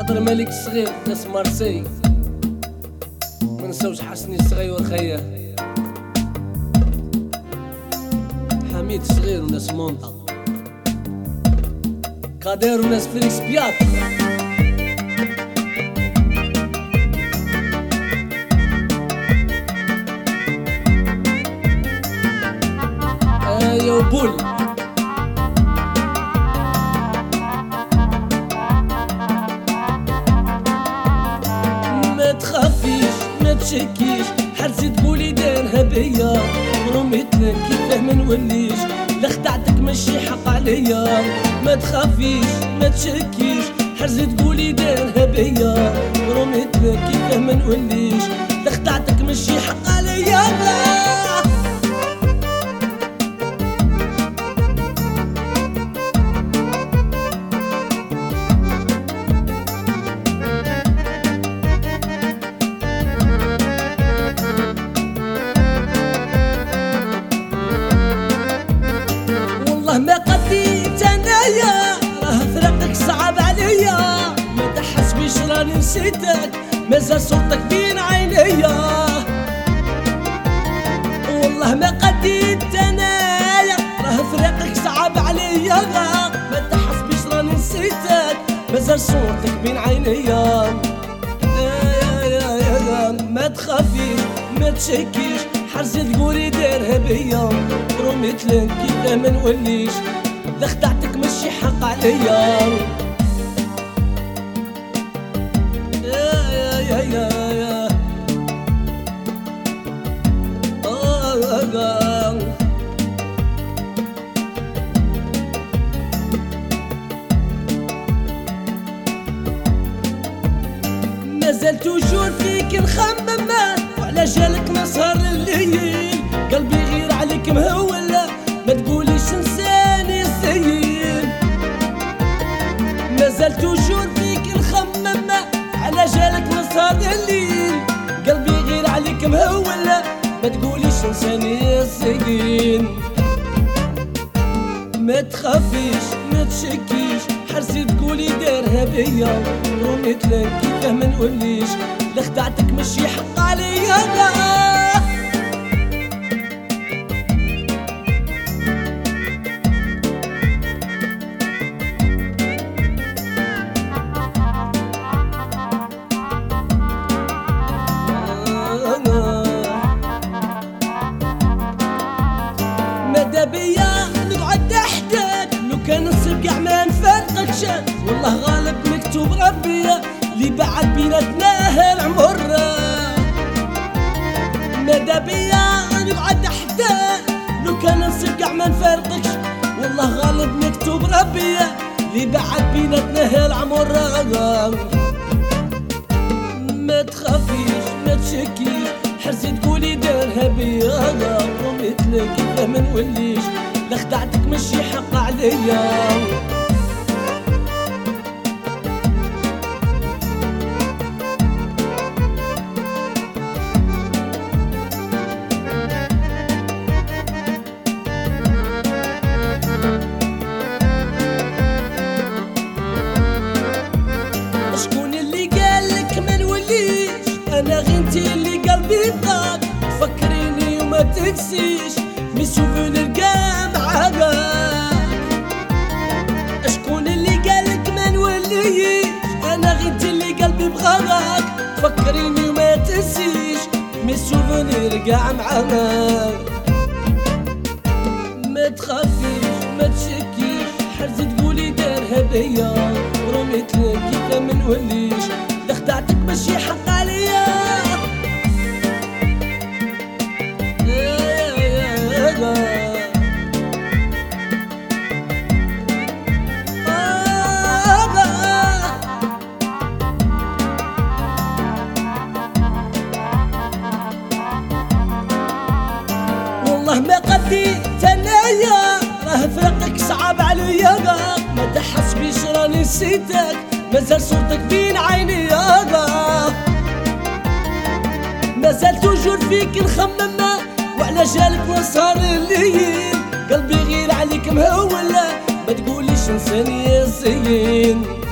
خضر ملك الصغير ناس مارسي، منساوش حسني الصغير خيا حميد الصغير وناس مونطا قادر وناس فيليكس بيات. ايوا بول ما تخافيش ما تشكيش، حرزي تقولي دارها بيا رميتلك كيفاه ما نوليش، لا خدعتك ماشي حق عليا. ما تخافيش ما تشكيش، حرزي تقولي دارها بيا رميتلك كيفاه ما نوليش، لا خدعتك ماشي حق عليا. والله ما قديت انايا راه فراقك صعب عليا، ما تحسبيش راني نسيتك مازال صورتك بين عينيا. والله ما قديت انايا راه فراقك صعب عليا، ما تحسبيش راني نسيتك مازال صورتك بين عينيا. ما تخافيش ما تشكيش، حرزي تقولي دارها بيا رميتلك كيفاه ما نوليش، لا خدعتك ماشي حق عليا. مازال توجور فيك نخمم وعلى جالك نسهر الليل، قلبي غير عليك مهول ما تقوليش انساني الزين. مازال توجور فيك نخمم على جالك نسهر الليل، قلبي غير عليك مهول ما تقوليش انساني الزين. ما تخافيش ما تشكيش، حرزي تقولي دارها بيا رميتلك كيفاه ما نوليش، لا خدعتك ماشي حق عليا. ماذا بيا نقعد تحتك لو كان نصيب كاع ما نفارقكش، والله غالب مكتوب ربي اللي بعد بيناتنا هالعمر. ماذا بيا نقعد تحتك لو كان نصيب كاع ما نفارقكش، والله غالب مكتوب ربي اللي بعد بيناتنا هالعمر. ما تخافيش ما تشكيش، حرزي تقولي دارها بيا رميتلك كيفاه ما نوليش، لا خدعتك ماشي حق عليا. شكون اللي قالك ما نوليش، انا غير انتي اللي قلبي بغاك، تفكريني وما تنسيش مي سوفونير كاع معاك. شكون اللي قالك ما نوليش، انا غير انتي اللي قلبي بغاك، تفكريني وما تنسيش مي سوفونير كاع معاك. ما تخافيش ما تشكيش، حرزي تقولي دارها بيا رميتلك كيفاه ما نوليش، لا خدعتك ماشي حق عليا. والله ما قديت انايا راه فراقك صعب عليا، ما تحسبيش راني نسيتك مازال صورتك بين عينيا. مازال توجور فيك نخمم وعلى جالك نسهر الليل، قلبي غير عليك مهول ما تقوليش انساني الزين.